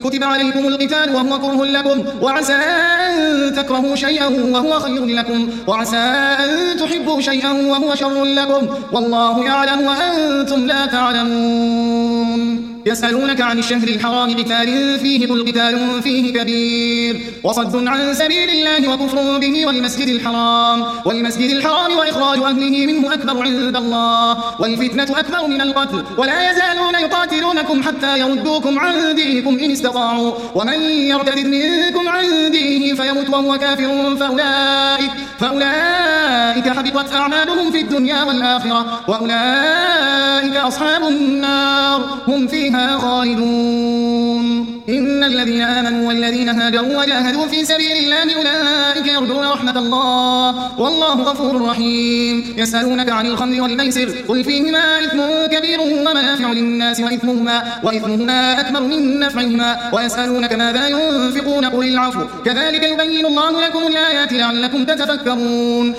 كتب عليكم القتال وهو كره لكم وعسى أن تكرهوا شيئا وهو خير لكم وعسى أن تحبوا شيئا وهو شر لكم والله يعلم وأنتم لا تعلمون يسألونك عن الشهر الحرام قتال فيه قل قتال فيه كبير وصد عن سبيل الله وكفر به والمسجد الحرام وإخراج أهله منه أكبر عند الله والفتنة أكبر من القتل ولا يزالون يقاتلونكم حتى يردوكم عن دينكم إن استطاعوا ومن يرتد منكم عن دينه فيمت وهو كافر فأولئك حبطت أعمالهم في الدنيا والآخرة وأولئك أصحاب النار هم فيها خالدون إن الذين آمنوا والذين هاجروا وجاهدوا في سبيل الله أولئك يرجون رحمة الله والله غفور رحيم يسألونك عن الخمر والميسر قل فيهما إثم كبير ومنافع للناس وإثمهما أكبر من نفعهما ويسألونك ماذا ينفقون قل العفو كذلك يبين الله لكم الآيات لعلكم تتفكرون